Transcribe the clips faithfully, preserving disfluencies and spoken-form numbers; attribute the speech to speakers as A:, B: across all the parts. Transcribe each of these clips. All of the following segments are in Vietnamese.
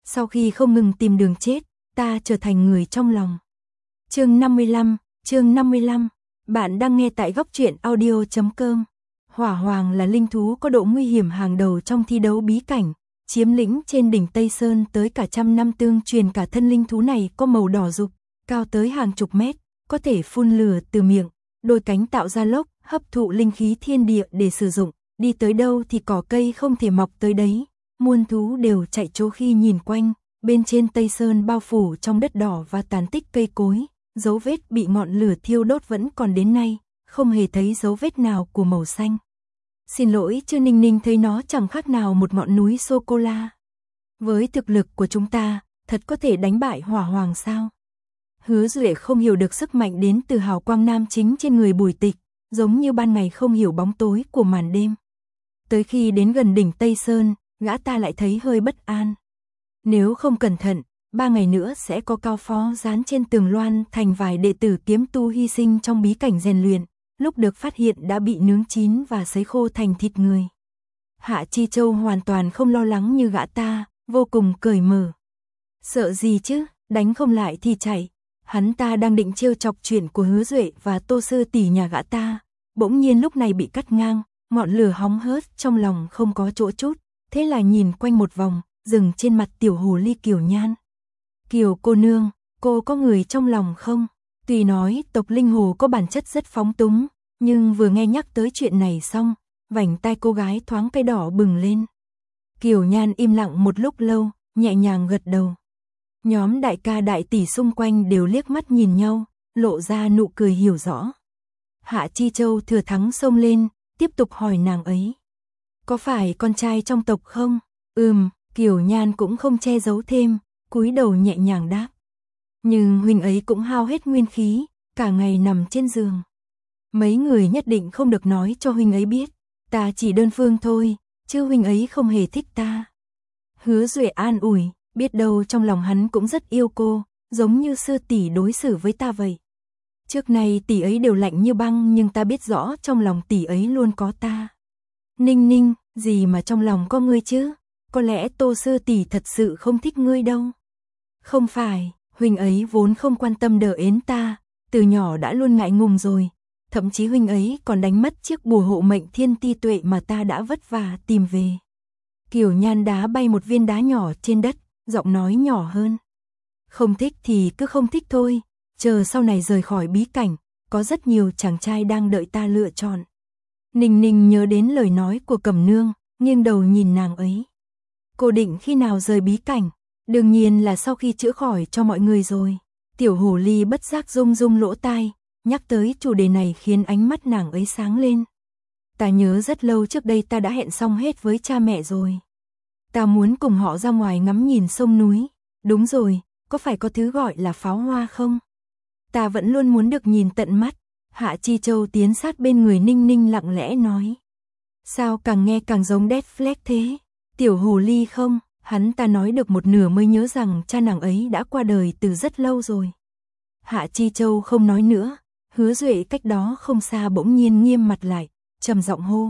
A: Sau khi không ngừng tìm đường chết, ta trở thành người trong lòng. Chương năm mươi lăm, chương năm mươi lăm. Bạn đang nghe tại góc truyện audio chấm com. Hỏa Hoàng là linh thú có độ nguy hiểm hàng đầu trong thi đấu bí cảnh, chiếm lĩnh trên đỉnh Tây Sơn tới cả trăm năm tương truyền. Cả thân linh thú này có màu đỏ rực, cao tới hàng chục mét, có thể phun lửa từ miệng, đôi cánh tạo ra lốc, hấp thụ linh khí thiên địa để sử dụng, đi tới đâu thì cỏ cây không thể mọc tới đấy, muôn thú đều chạy trốn. Khi nhìn quanh, bên trên Tây Sơn bao phủ trong đất đỏ và tàn tích cây cối, dấu vết bị ngọn lửa thiêu đốt vẫn còn đến nay, không hề thấy dấu vết nào của màu xanh. Xin lỗi chứ Ninh Ninh thấy nó chẳng khác nào một ngọn núi sô-cô-la. Với thực lực của chúng ta, thật có thể đánh bại Hỏa Hoàng sao? Hứa Duệ không hiểu được sức mạnh đến từ hào quang nam chính trên người Bùi Tịch, giống như ban ngày không hiểu bóng tối của màn đêm. Tới khi đến gần đỉnh Tây Sơn, gã ta lại thấy hơi bất an. Nếu không cẩn thận, ba ngày nữa sẽ có cao phó dán trên tường loan thành vài đệ tử kiếm tu hy sinh trong bí cảnh rèn luyện, lúc được phát hiện đã bị nướng chín và sấy khô thành thịt người. Hạ Chi Châu hoàn toàn không lo lắng như gã ta, vô cùng cởi mở. Sợ gì chứ, đánh không lại thì chạy. Hắn ta đang định trêu chọc chuyện của Hứa Duệ và Tô Sư tỷ nhà gã ta, bỗng nhiên lúc này bị cắt ngang, ngọn lửa hóng hớt trong lòng không có chỗ chút, thế là nhìn quanh một vòng, dừng trên mặt tiểu hồ ly Kiều Nhan. Kiều cô nương, cô có người trong lòng không? Tuy nói tộc linh hồ có bản chất rất phóng túng, nhưng vừa nghe nhắc tới chuyện này xong, vành tai cô gái thoáng cái đỏ bừng lên. Kiều Nhan im lặng một lúc lâu, nhẹ nhàng gật đầu. Nhóm đại ca đại tỷ xung quanh đều liếc mắt nhìn nhau, lộ ra nụ cười hiểu rõ. Hạ Chi Châu thừa thắng xông lên, tiếp tục hỏi nàng ấy. Có phải con trai trong tộc không? Ừm, Kiều Nhan cũng không che giấu thêm, cúi đầu nhẹ nhàng đáp. Nhưng huynh ấy cũng hao hết nguyên khí, cả ngày nằm trên giường. Mấy người nhất định không được nói cho huynh ấy biết, ta chỉ đơn phương thôi, chứ huynh ấy không hề thích ta. Hứa Duệ an ủi, biết đâu trong lòng hắn cũng rất yêu cô, giống như sư tỷ đối xử với ta vậy. Trước này tỷ ấy đều lạnh như băng, nhưng ta biết rõ trong lòng tỷ ấy luôn có ta. Ninh Ninh, gì mà trong lòng có ngươi chứ? Có lẽ Tô sư tỷ thật sự không thích ngươi đâu. Không phải, huynh ấy vốn không quan tâm đỡ ến ta, từ nhỏ đã luôn ngại ngùng rồi. Thậm chí huynh ấy còn đánh mất chiếc bùa hộ mệnh thiên ti tuệ mà ta đã vất vả tìm về. Kiều Nhan đá bay một viên đá nhỏ trên đất, giọng nói nhỏ hơn. Không thích thì cứ không thích thôi, chờ sau này rời khỏi bí cảnh, có rất nhiều chàng trai đang đợi ta lựa chọn. Ninh Ninh nhớ đến lời nói của Cẩm Nương, nghiêng đầu nhìn nàng ấy. Cô định khi nào rời bí cảnh? Đương nhiên là sau khi chữa khỏi cho mọi người rồi. Tiểu hồ ly bất giác rung rung lỗ tai, nhắc tới chủ đề này khiến ánh mắt nàng ấy sáng lên. Ta nhớ rất lâu trước đây ta đã hẹn xong hết với cha mẹ rồi. Ta muốn cùng họ ra ngoài ngắm nhìn sông núi. Đúng rồi, có phải có thứ gọi là pháo hoa không? Ta vẫn luôn muốn được nhìn tận mắt. Hạ Chi Châu tiến sát bên người Ninh Ninh lặng lẽ nói. Sao càng nghe càng giống Death Flag thế? Tiểu hồ ly không? Hắn ta nói được một nửa mới nhớ rằng cha nàng ấy đã qua đời từ rất lâu rồi. Hạ Chi Châu không nói nữa. Hứa Duệ cách đó không xa bỗng nhiên nghiêm mặt lại, trầm giọng hô.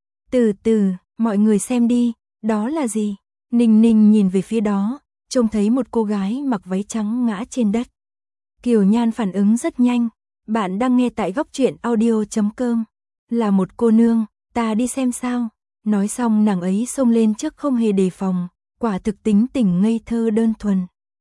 A: Từ từ, mọi người xem đi, đó là gì? Ninh Ninh nhìn về phía đó, trông thấy một cô gái mặc váy trắng ngã trên đất. Kiều Nhan phản ứng rất nhanh. Bạn đang nghe tại góc truyện audio chấm com. Là một cô nương, ta đi xem sao. Nói xong nàng ấy xông lên trước không hề đề phòng, quả thực tính tình ngây thơ đơn thuần.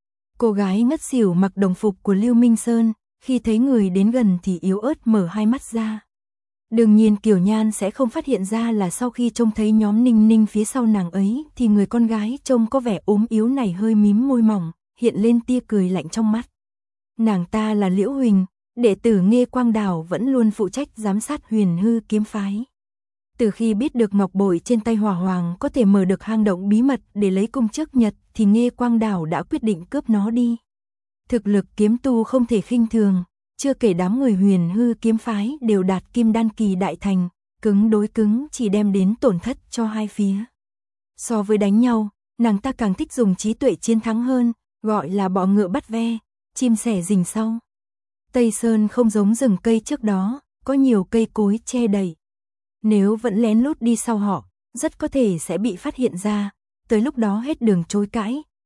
A: Cô gái ngất xỉu mặc đồng phục của Lưu Minh Sơn, khi thấy người đến gần thì yếu ớt mở hai mắt ra. Đương nhiên Kiều Nhan sẽ không phát hiện ra là sau khi trông thấy nhóm Ninh Ninh phía sau nàng ấy thì người con gái trông có vẻ ốm yếu này hơi mím môi mỏng, hiện lên tia cười lạnh trong mắt. Nàng ta là Liễu Huỳnh, đệ tử Nghê Quang Đảo vẫn luôn phụ trách giám sát Huyền Hư kiếm phái. Từ khi biết được ngọc bội trên tay Hỏa Hoàng có thể mở được hang động bí mật để lấy cung trước nhật thì Nghê Quang Đảo đã quyết định cướp nó đi. Thực lực kiếm tu không thể khinh thường, chưa kể đám người Huyền Hư kiếm phái đều đạt kim đan kỳ đại thành, cứng đối cứng chỉ đem đến tổn thất cho hai phía. So với đánh nhau, nàng ta càng thích dùng trí tuệ chiến thắng hơn, gọi là bọ ngựa bắt ve, chim sẻ rình sau. Tây Sơn không giống rừng cây trước đó, có nhiều cây cối che đậy. Nếu vẫn lén lút đi sau họ, rất có thể sẽ bị phát hiện ra, tới lúc đó hết đường chối cãi,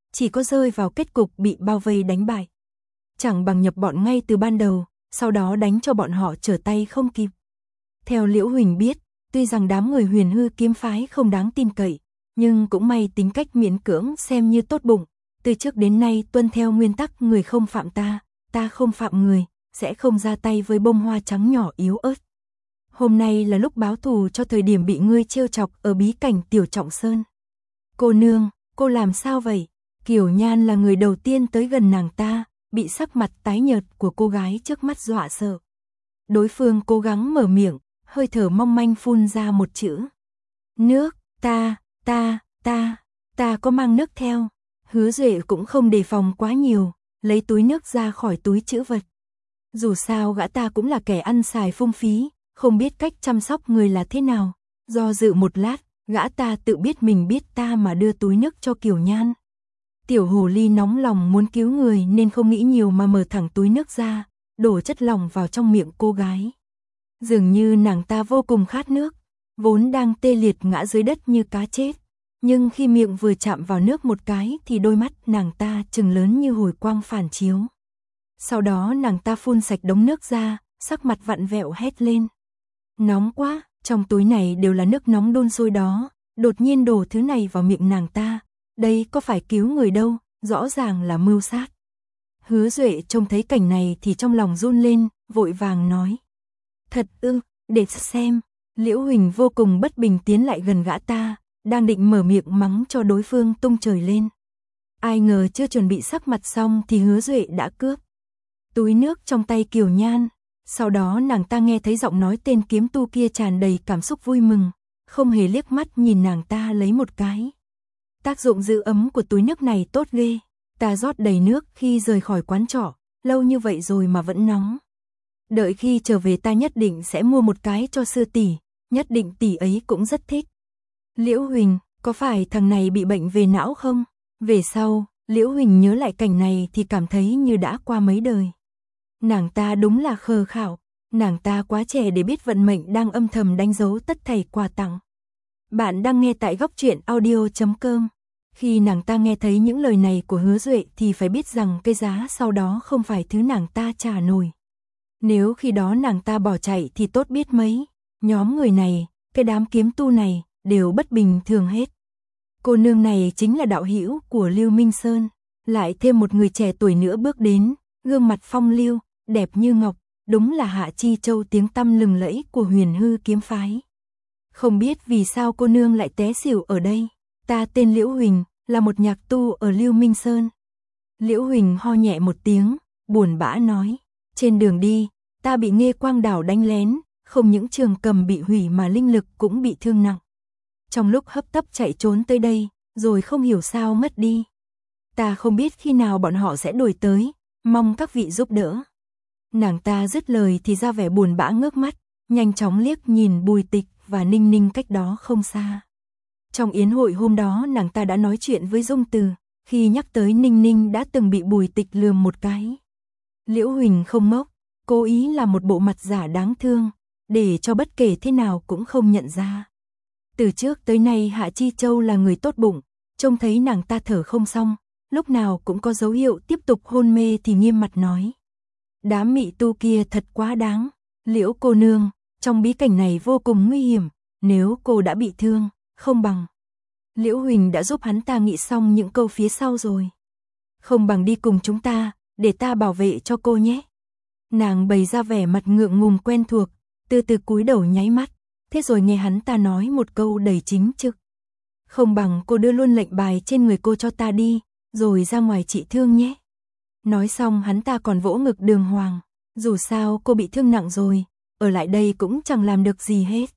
A: chỉ có rơi vào kết cục bị bao vây đánh bại. Chẳng bằng nhập bọn ngay từ ban đầu, sau đó đánh cho bọn họ trở tay không kịp. Theo Liễu Huỳnh biết, tuy rằng đám người Huyền Hư kiếm phái không đáng tin cậy, nhưng cũng may tính cách miễn cưỡng xem như tốt bụng, từ trước đến nay tuân theo nguyên tắc người không phạm ta, ta không phạm người, sẽ không ra tay với bông hoa trắng nhỏ yếu ớt. Hôm nay là lúc báo thù cho thời điểm bị ngươi trêu chọc ở bí cảnh Tiểu Trọng Sơn. Cô nương, cô làm sao vậy? Kiều Nhan là người đầu tiên tới gần nàng ta, bị sắc mặt tái nhợt của cô gái trước mắt dọa sợ. Đối phương cố gắng mở miệng, hơi thở mong manh phun ra một chữ. Nước, ta, ta, ta, ta có mang nước theo. Hứa Duệ cũng không đề phòng quá nhiều, lấy túi nước ra khỏi túi trữ vật. Dù sao gã ta cũng là kẻ ăn xài phung phí, không biết cách chăm sóc người là thế nào. Do dự một lát, gã ta tự biết mình biết ta mà đưa túi nước cho Kiều Nhan. Tiểu hồ ly nóng lòng muốn cứu người nên không nghĩ nhiều mà mở thẳng túi nước ra, đổ chất lỏng vào trong miệng cô gái. Dường như nàng ta vô cùng khát nước, vốn đang tê liệt ngã dưới đất như cá chết. Nhưng khi miệng vừa chạm vào nước một cái thì đôi mắt nàng ta trừng lớn như hồi quang phản chiếu. Sau đó nàng ta phun sạch đống nước ra, sắc mặt vặn vẹo hét lên. Nóng quá, trong túi này đều là nước nóng đun sôi đó, đột nhiên đổ thứ này vào miệng nàng ta. Đây có phải cứu người đâu, rõ ràng là mưu sát. Hứa Duệ trông thấy cảnh này thì trong lòng run lên, vội vàng nói. Thật ư, để xem. Liễu Huỳnh vô cùng bất bình tiến lại gần gã ta, đang định mở miệng mắng cho đối phương tung trời lên. Ai ngờ chưa chuẩn bị sắc mặt xong thì Hứa Duệ đã cướp túi nước trong tay Kiều Nhan. Sau đó nàng ta nghe thấy giọng nói tên kiếm tu kia tràn đầy cảm xúc vui mừng, không hề liếc mắt nhìn nàng ta lấy một cái. Tác dụng giữ ấm của túi nước này tốt ghê, ta rót đầy nước khi rời khỏi quán trọ, lâu như vậy rồi mà vẫn nóng. Đợi khi trở về ta nhất định sẽ mua một cái cho sư tỷ, nhất định tỷ ấy cũng rất thích. Liễu Huỳnh, có phải thằng này bị bệnh về não không? Về sau, Liễu Huỳnh nhớ lại cảnh này thì cảm thấy như đã qua mấy đời. Nàng ta đúng là khờ khảo, nàng ta quá trẻ để biết vận mệnh đang âm thầm đánh dấu tất thảy quà tặng. Bạn đang nghe tại góc truyện audio chấm com. Khi nàng ta nghe thấy những lời này của Hứa Duệ thì phải biết rằng cái giá sau đó không phải thứ nàng ta trả nổi. Nếu khi đó nàng ta bỏ chạy thì tốt biết mấy. Nhóm người này, cái đám kiếm tu này, đều bất bình thường hết. Cô nương này chính là đạo hữu của Lưu Minh Sơn. Lại thêm một người trẻ tuổi nữa bước đến, gương mặt phong lưu, đẹp như ngọc, đúng là Hạ Chi Châu tiếng tăm lừng lẫy của Huyền Hư kiếm phái. Không biết vì sao cô nương lại té xỉu ở đây. Ta tên Liễu Huỳnh, là một nhạc tu ở Lưu Minh Sơn. Liễu Huỳnh ho nhẹ một tiếng, buồn bã nói. Trên đường đi, ta bị Nghê Quang Đảo đánh lén, không những trường cầm bị hủy mà linh lực cũng bị thương nặng. Trong lúc hấp tấp chạy trốn tới đây, rồi không hiểu sao mất đi. Ta không biết khi nào bọn họ sẽ đuổi tới, mong các vị giúp đỡ. Nàng ta dứt lời thì ra vẻ buồn bã ngước mắt, nhanh chóng liếc nhìn Bùi Tịch và Ninh Ninh cách đó không xa. Trong yến hội hôm đó nàng ta đã nói chuyện với Dung Từ, khi nhắc tới Ninh Ninh đã từng bị Bùi Tịch lườm một cái. Liễu Huỳnh không ngốc, cố ý làm một bộ mặt giả đáng thương, để cho bất kể thế nào cũng không nhận ra. Từ trước tới nay Hạ Chi Châu là người tốt bụng, trông thấy nàng ta thở không xong, lúc nào cũng có dấu hiệu tiếp tục hôn mê thì nghiêm mặt nói. Đám mị tu kia thật quá đáng, Liễu cô nương, trong bí cảnh này vô cùng nguy hiểm, nếu cô đã bị thương, không bằng. Liễu Huỳnh đã giúp hắn ta nghĩ xong những câu phía sau rồi. Không bằng đi cùng chúng ta, để ta bảo vệ cho cô nhé. Nàng bày ra vẻ mặt ngượng ngùng quen thuộc, từ từ cúi đầu nháy mắt, thế rồi nghe hắn ta nói một câu đầy chính trực. Không bằng cô đưa luôn lệnh bài trên người cô cho ta đi, rồi ra ngoài trị thương nhé. Nói xong hắn ta còn vỗ ngực đường hoàng, dù sao cô bị thương nặng rồi, ở lại đây cũng chẳng làm được gì hết.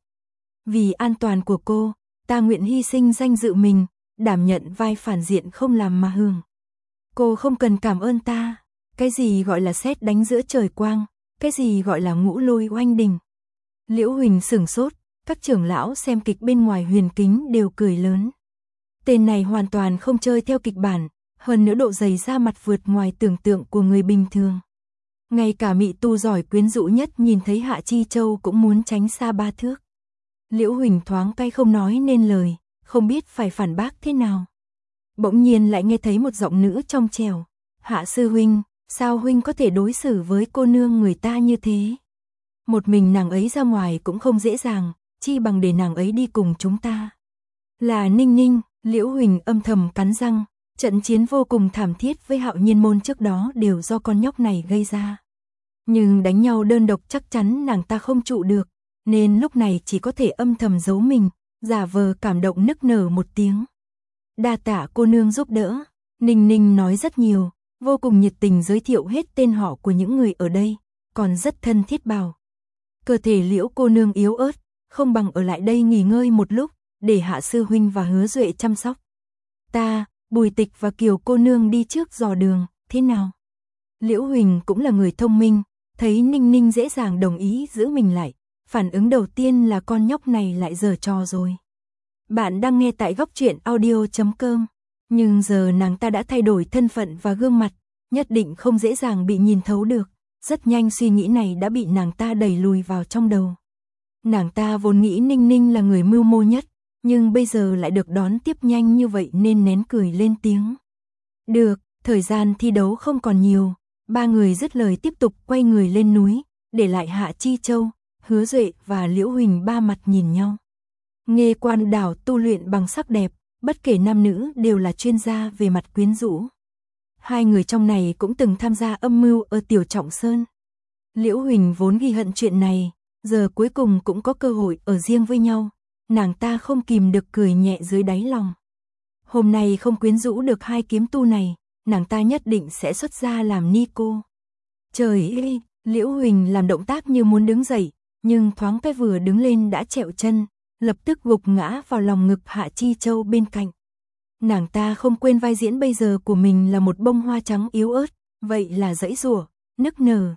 A: Vì an toàn của cô, ta nguyện hy sinh danh dự mình, đảm nhận vai phản diện không làm mà hưởng. Cô không cần cảm ơn ta, cái gì gọi là sét đánh giữa trời quang, cái gì gọi là ngũ lôi oanh đình. Liễu Huỳnh sửng sốt, các trưởng lão xem kịch bên ngoài huyền kính đều cười lớn. Tên này hoàn toàn không chơi theo kịch bản, hơn nữa độ dày da mặt vượt ngoài tưởng tượng của người bình thường. Ngay cả mị tu giỏi quyến rũ nhất nhìn thấy Hạ Chi Châu cũng muốn tránh xa ba thước. Liễu Huỳnh thoáng cay không nói nên lời, không biết phải phản bác thế nào. bỗng nhiên lại nghe thấy một giọng nữ trong trẻo. Hạ sư huynh, sao huynh có thể đối xử với cô nương người ta như thế? Một mình nàng ấy ra ngoài cũng không dễ dàng, chi bằng để nàng ấy đi cùng chúng ta. Là Ninh Ninh, Liễu Huỳnh âm thầm cắn răng, trận chiến vô cùng thảm thiết với Hạo Nhiên môn trước đó đều do con nhóc này gây ra. Nhưng đánh nhau đơn độc chắc chắn nàng ta không trụ được, nên lúc này chỉ có thể âm thầm giấu mình, giả vờ cảm động nức nở một tiếng. Đa tạ cô nương giúp đỡ, Ninh Ninh nói rất nhiều, vô cùng nhiệt tình giới thiệu hết tên họ của những người ở đây, còn rất thân thiết bảo. Cơ thể Liễu cô nương yếu ớt, không bằng ở lại đây nghỉ ngơi một lúc, để Hạ sư huynh và Hứa Duệ chăm sóc. Ta, Bùi Tịch và Kiều cô nương đi trước dò đường, thế nào? Liễu Huỳnh cũng là người thông minh, thấy Ninh Ninh dễ dàng đồng ý giữ mình lại, phản ứng đầu tiên là con nhóc này lại giở trò rồi. Bạn đang nghe tại góc truyện audio chấm com, nhưng giờ nàng ta đã thay đổi thân phận và gương mặt, nhất định không dễ dàng bị nhìn thấu được, rất nhanh suy nghĩ này đã bị nàng ta đẩy lùi vào trong đầu. Nàng ta vốn nghĩ Ninh Ninh là người mưu mô nhất, nhưng bây giờ lại được đón tiếp nhanh như vậy nên nén cười lên tiếng. Được, thời gian thi đấu không còn nhiều, ba người dứt lời tiếp tục quay người lên núi, để lại Hạ Chi Châu, Hứa Duệ và Liễu Huỳnh ba mặt nhìn nhau. Nghê Quan đảo tu luyện bằng sắc đẹp, bất kể nam nữ đều là chuyên gia về mặt quyến rũ. Hai người trong này cũng từng tham gia âm mưu ở Tiểu Trọng Sơn. Liễu Huỳnh vốn ghi hận chuyện này, giờ cuối cùng cũng có cơ hội ở riêng với nhau, nàng ta không kìm được cười nhẹ dưới đáy lòng. Hôm nay không quyến rũ được hai kiếm tu này, nàng ta nhất định sẽ xuất ra làm ni cô. Trời ơi, Liễu Huỳnh làm động tác như muốn đứng dậy, nhưng thoáng cái vừa đứng lên đã trẹo chân, lập tức gục ngã vào lòng ngực Hạ Chi Châu bên cạnh. Nàng ta không quên vai diễn bây giờ của mình là một bông hoa trắng yếu ớt, vậy là giãy giụa, nức nở.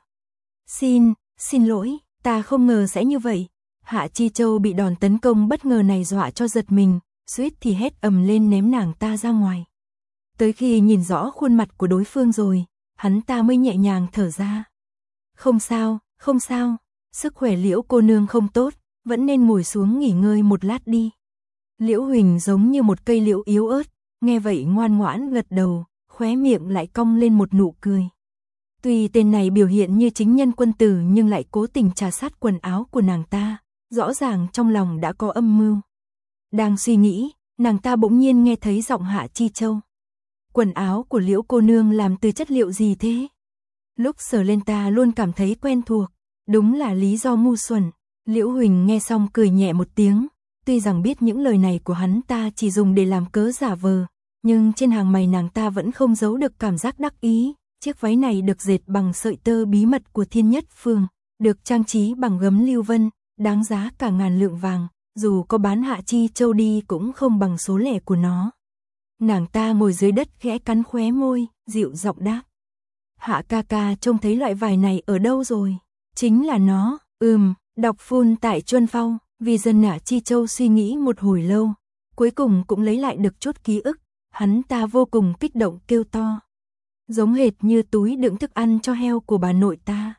A: Xin, xin lỗi, ta không ngờ sẽ như vậy. Hạ Chi Châu bị đòn tấn công bất ngờ này dọa cho giật mình, suýt thì hét ầm lên ném nàng ta ra ngoài. Tới khi nhìn rõ khuôn mặt của đối phương rồi, hắn ta mới nhẹ nhàng thở ra. Không sao, không sao, sức khỏe Liễu cô nương không tốt, vẫn nên ngồi xuống nghỉ ngơi một lát đi. Liễu Huỳnh giống như một cây liễu yếu ớt, nghe vậy ngoan ngoãn gật đầu, khóe miệng lại cong lên một nụ cười. Tuy tên này biểu hiện như chính nhân quân tử nhưng lại cố tình trà sát quần áo của nàng ta, rõ ràng trong lòng đã có âm mưu. Đang suy nghĩ, nàng ta bỗng nhiên nghe thấy giọng Hạ Chi Châu. Quần áo của Liễu cô nương làm từ chất liệu gì thế? Lúc sờ lên ta luôn cảm thấy quen thuộc, đúng là lý do ngu xuẩn. Liễu Huỳnh nghe xong cười nhẹ một tiếng, tuy rằng biết những lời này của hắn ta chỉ dùng để làm cớ giả vờ, nhưng trên hàng mày nàng ta vẫn không giấu được cảm giác đắc ý. Chiếc váy này được dệt bằng sợi tơ bí mật của Thiên Nhất Phương, được trang trí bằng gấm lưu vân, đáng giá cả ngàn lượng vàng, dù có bán Hạ Chi Châu đi cũng không bằng số lẻ của nó. Nàng ta ngồi dưới đất khẽ cắn khóe môi, dịu giọng đáp. Hạ ca ca trông thấy loại vải này ở đâu rồi? Chính là nó, ừm, đọc phun tại Chuân Phong, vì dân Hạ Chi Châu suy nghĩ một hồi lâu, cuối cùng cũng lấy lại được chút ký ức, hắn ta vô cùng kích động kêu to. Giống hệt như túi đựng thức ăn cho heo của bà nội ta.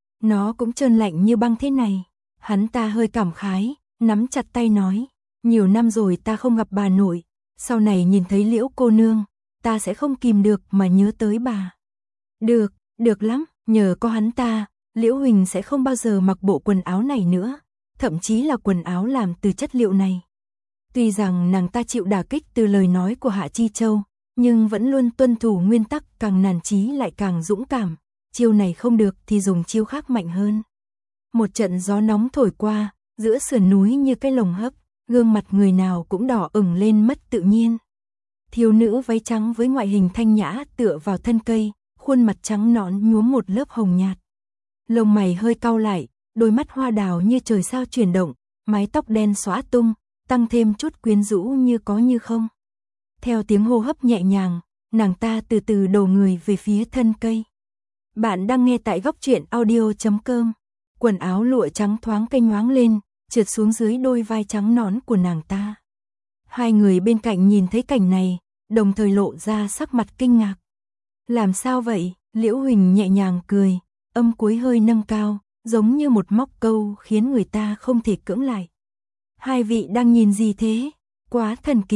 A: Nó cũng trơn lạnh như băng thế này. Hắn ta hơi cảm khái, nắm chặt tay nói. Nhiều năm rồi ta không gặp bà nội, sau này nhìn thấy Liễu cô nương, ta sẽ không kìm được mà nhớ tới bà. Được, được lắm, nhờ có hắn ta, Liễu Huỳnh sẽ không bao giờ mặc bộ quần áo này nữa, thậm chí là quần áo làm từ chất liệu này. Tuy rằng nàng ta chịu đả kích từ lời nói của Hạ Chi Châu, nhưng vẫn luôn tuân thủ nguyên tắc, càng nản chí lại càng dũng cảm, chiêu này không được thì dùng chiêu khác mạnh hơn. Một trận gió nóng thổi qua, giữa sườn núi như cái lồng hấp, gương mặt người nào cũng đỏ ửng lên mất tự nhiên. Thiếu nữ váy trắng với ngoại hình thanh nhã tựa vào thân cây, khuôn mặt trắng nõn nhuốm một lớp hồng nhạt. Lông mày hơi cau lại, đôi mắt hoa đào như trời sao chuyển động, mái tóc đen xõa tung, tăng thêm chút quyến rũ như có như không. Theo tiếng hô hấp nhẹ nhàng, nàng ta từ từ đổ người về phía thân cây. Bạn đang nghe tại góc truyện audio chấm com. Quần áo lụa trắng thoáng cây nhoáng lên, trượt xuống dưới đôi vai trắng nõn của nàng ta. Hai người bên cạnh nhìn thấy cảnh này, đồng thời lộ ra sắc mặt kinh ngạc. Làm sao vậy? Liễu Huỳnh nhẹ nhàng cười, âm cuối hơi nâng cao, giống như một móc câu khiến người ta không thể cưỡng lại. Hai vị đang nhìn gì thế? Quá thần kỳ.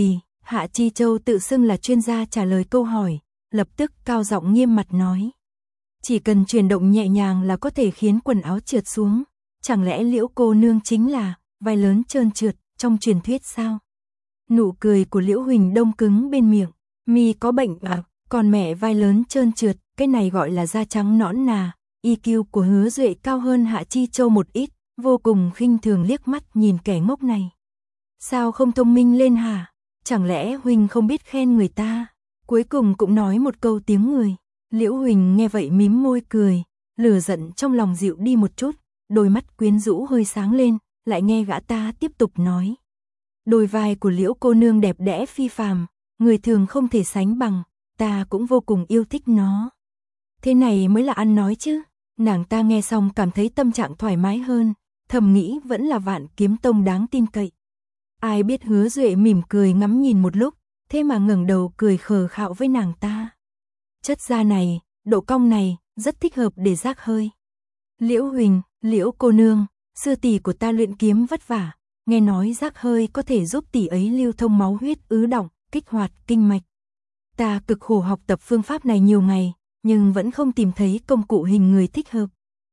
A: Hạ Chi Châu tự xưng là chuyên gia trả lời câu hỏi, lập tức cao giọng nghiêm mặt nói. Chỉ cần chuyển động nhẹ nhàng là có thể khiến quần áo trượt xuống, chẳng lẽ Liễu cô nương chính là vai lớn trơn trượt trong truyền thuyết sao? Nụ cười của Liễu Huỳnh đông cứng bên miệng, mi có bệnh à, còn mẹ vai lớn trơn trượt, cái này gọi là da trắng nõn nà. i kiu của Hứa Duệ cao hơn Hạ Chi Châu một ít, vô cùng khinh thường liếc mắt nhìn kẻ ngốc này. Sao không thông minh lên hả? Chẳng lẽ Huỳnh không biết khen người ta? Cuối cùng cũng nói một câu tiếng người. Liễu Huỳnh nghe vậy mím môi cười, lửa giận trong lòng dịu đi một chút, đôi mắt quyến rũ hơi sáng lên, lại nghe gã ta tiếp tục nói. Đôi vai của Liễu cô nương đẹp đẽ phi phàm, người thường không thể sánh bằng, ta cũng vô cùng yêu thích nó. Thế này mới là ăn nói chứ. Nàng ta nghe xong cảm thấy tâm trạng thoải mái hơn, thầm nghĩ vẫn là Vạn Kiếm Tông đáng tin cậy. Ai biết Hứa Duệ mỉm cười ngắm nhìn một lúc, thế mà ngẩng đầu cười khờ khạo với nàng ta. Chất da này, độ cong này, rất thích hợp để rác hơi. Liễu Huỳnh, Liễu cô nương, sư tỷ của ta luyện kiếm vất vả, nghe nói rác hơi có thể giúp tỷ ấy lưu thông máu huyết ứ đọng, kích hoạt kinh mạch. Ta cực khổ học tập phương pháp này nhiều ngày, nhưng vẫn không tìm thấy công cụ hình người thích hợp.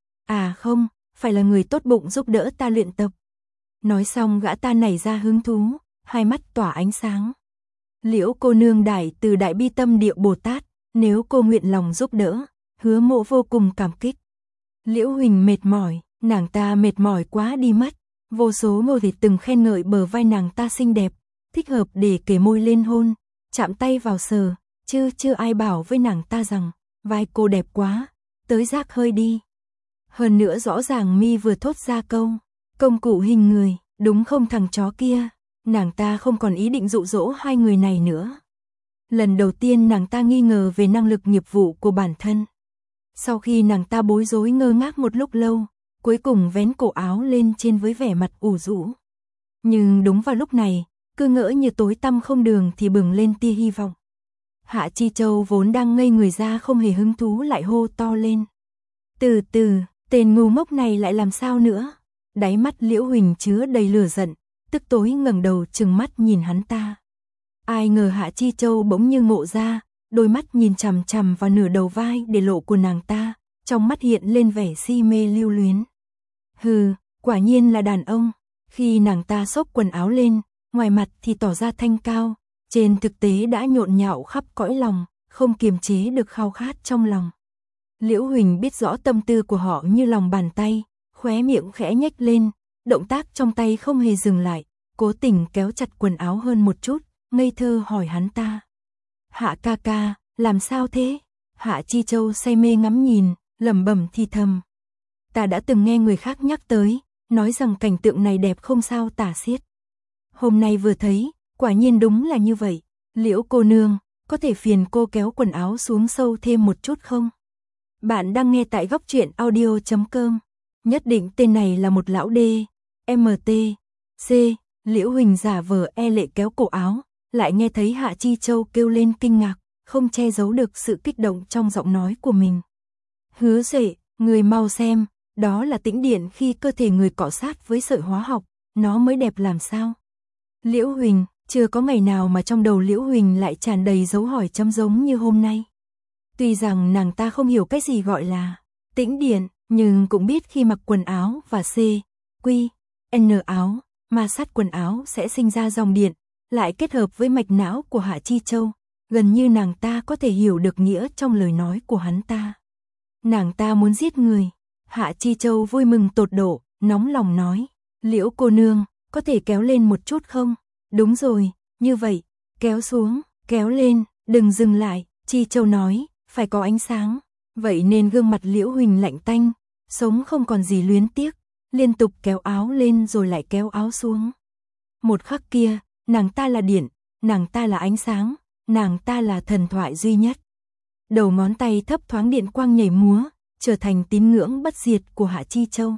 A: À không, phải là người tốt bụng giúp đỡ ta luyện tập. Nói xong gã ta nảy ra hứng thú, hai mắt tỏa ánh sáng. Liễu cô nương đại từ đại bi tâm địa Bồ Tát, nếu cô nguyện lòng giúp đỡ, Hứa mộ vô cùng cảm kích. Liễu Huỳnh mệt mỏi, nàng ta mệt mỏi quá đi mất. Vô số ngô thịt từng khen ngợi bờ vai nàng ta xinh đẹp, thích hợp để kề môi lên hôn, chạm tay vào sờ, chứ chưa ai bảo với nàng ta rằng, vai cô đẹp quá, tới rác hơi đi. Hơn nữa rõ ràng mi vừa thốt ra câu, công cụ hình người, đúng không thằng chó kia, nàng ta không còn ý định dụ dỗ hai người này nữa. Lần đầu tiên nàng ta nghi ngờ về năng lực nghiệp vụ của bản thân. Sau khi nàng ta bối rối ngơ ngác một lúc lâu, cuối cùng vén cổ áo lên trên với vẻ mặt ủ rũ. Nhưng đúng vào lúc này, cứ ngỡ như tối tăm không đường thì bừng lên tia hy vọng. Hạ Chi Châu vốn đang ngây người ra không hề hứng thú lại hô to lên. Từ từ, tên ngu ngốc này lại làm sao nữa? Đáy mắt Liễu Huỳnh chứa đầy lửa giận, tức tối ngẩng đầu trừng mắt nhìn hắn ta. Ai ngờ Hạ Chi Châu bỗng như ngộ ra, đôi mắt nhìn chằm chằm vào nửa đầu vai để lộ của nàng ta, trong mắt hiện lên vẻ si mê lưu luyến. Hừ, quả nhiên là đàn ông. Khi nàng ta xốc quần áo lên, ngoài mặt thì tỏ ra thanh cao, trên thực tế đã nhộn nhạo khắp cõi lòng, không kiềm chế được khao khát trong lòng. Liễu Huỳnh biết rõ tâm tư của họ như lòng bàn tay, khóe miệng khẽ nhếch lên, động tác trong tay không hề dừng lại, cố tình kéo chặt quần áo hơn một chút, ngây thơ hỏi hắn ta. Hạ ca ca, làm sao thế? Hạ Chi Châu say mê ngắm nhìn, lẩm bẩm thì thầm. Ta đã từng nghe người khác nhắc tới, nói rằng cảnh tượng này đẹp không sao tả xiết. Hôm nay vừa thấy, quả nhiên đúng là như vậy. Liễu cô nương, có thể phiền cô kéo quần áo xuống sâu thêm một chút không? Bạn đang nghe tại góc truyện audio chấm com. Nhất định tên này là một lão đê. em tê. C. Liễu Huỳnh giả vờ e lệ kéo cổ áo, lại nghe thấy Hạ Chi Châu kêu lên kinh ngạc, không che giấu được sự kích động trong giọng nói của mình. Hứa Duệ, người mau xem, đó là tĩnh điện khi cơ thể người cọ sát với sợi hóa học, nó mới đẹp làm sao? Liễu Huỳnh, chưa có ngày nào mà trong đầu Liễu Huỳnh lại tràn đầy dấu hỏi chấm giống như hôm nay. Tuy rằng nàng ta không hiểu cái gì gọi là tĩnh điện, nhưng cũng biết khi mặc quần áo và C, Q, N áo, ma sát quần áo sẽ sinh ra dòng điện, lại kết hợp với mạch não của Hạ Chi Châu, gần như nàng ta có thể hiểu được nghĩa trong lời nói của hắn ta. Nàng ta muốn giết người. Hạ Chi Châu vui mừng tột độ, nóng lòng nói, Liễu cô nương, có thể kéo lên một chút không? Đúng rồi, như vậy, kéo xuống, kéo lên, đừng dừng lại, Chi Châu nói, phải có ánh sáng. Vậy nên gương mặt Liễu Huỳnh lạnh tanh, sống không còn gì luyến tiếc, liên tục kéo áo lên rồi lại kéo áo xuống. Một khắc kia, nàng ta là điện, nàng ta là ánh sáng, nàng ta là thần thoại duy nhất. Đầu ngón tay thấp thoáng điện quang nhảy múa, trở thành tín ngưỡng bất diệt của Hạ Chi Châu.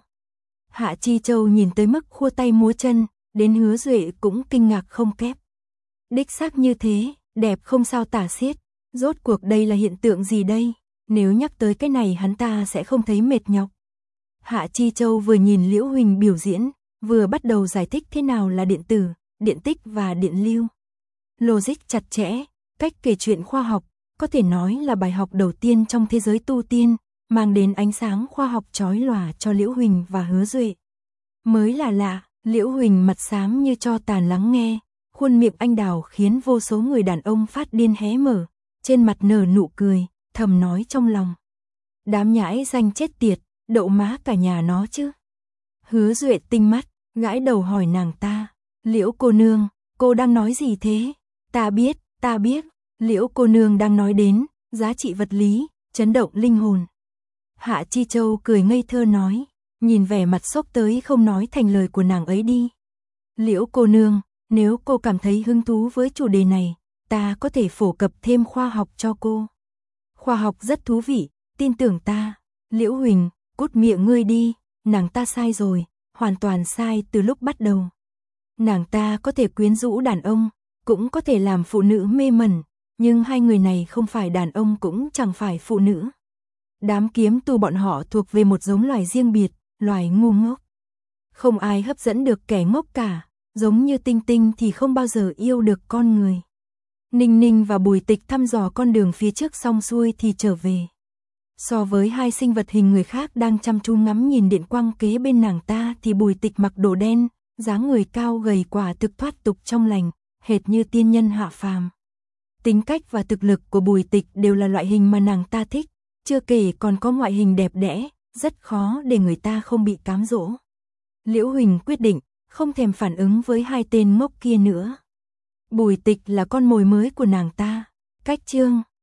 A: Hạ Chi Châu nhìn tới mức khua tay múa chân, đến Hứa Duệ cũng kinh ngạc không kép. Đích xác như thế, đẹp không sao tả xiết, rốt cuộc đây là hiện tượng gì đây? Nếu nhắc tới cái này hắn ta sẽ không thấy mệt nhọc. Hạ Chi Châu vừa nhìn Liễu Huỳnh biểu diễn, vừa bắt đầu giải thích thế nào là điện tử, điện tích và điện lưu. logic chặt chẽ, cách kể chuyện khoa học, có thể nói là bài học đầu tiên trong thế giới tu tiên, mang đến ánh sáng khoa học chói lòa cho Liễu Huỳnh và Hứa Duệ. Mới là lạ, Liễu Huỳnh mặt xám như tro tàn lắng nghe, khuôn miệng anh đào khiến vô số người đàn ông phát điên hé mở, trên mặt nở nụ cười, thầm nói trong lòng. Đám nhãi danh chết tiệt, đậu má cả nhà nó chứ. Hứa Duệ tinh mắt, gãi đầu hỏi nàng ta, Liễu cô nương, cô đang nói gì thế? Ta biết, ta biết, Liễu cô nương đang nói đến, giá trị vật lý, chấn động linh hồn. Hạ Chi Châu cười ngây thơ nói, nhìn vẻ mặt sốc tới không nói thành lời của nàng ấy đi. Liễu cô nương, nếu cô cảm thấy hứng thú với chủ đề này, ta có thể phổ cập thêm khoa học cho cô. Khoa học rất thú vị, tin tưởng ta. Liễu Huỳnh, cút miệng ngươi đi, nàng ta sai rồi, hoàn toàn sai từ lúc bắt đầu. Nàng ta có thể quyến rũ đàn ông, cũng có thể làm phụ nữ mê mẩn, nhưng hai người này không phải đàn ông cũng chẳng phải phụ nữ. Đám kiếm tu bọn họ thuộc về một giống loài riêng biệt, loài ngu ngốc. Không ai hấp dẫn được kẻ ngốc cả, giống như Tinh Tinh thì không bao giờ yêu được con người. Ninh Ninh và Bùi Tịch thăm dò con đường phía trước xong xuôi thì trở về. So với hai sinh vật hình người khác đang chăm chú ngắm nhìn điện quang kế bên nàng ta thì Bùi Tịch mặc đồ đen, dáng người cao gầy quả thực thoát tục trong lành, hệt như tiên nhân hạ phàm. Tính cách và thực lực của Bùi Tịch đều là loại hình mà nàng ta thích, chưa kể còn có ngoại hình đẹp đẽ, rất khó để người ta không bị cám dỗ. Liễu Huỳnh quyết định, không thèm phản ứng với hai tên ngốc kia nữa. Bùi Tịch là con mồi mới của nàng ta. Cách chương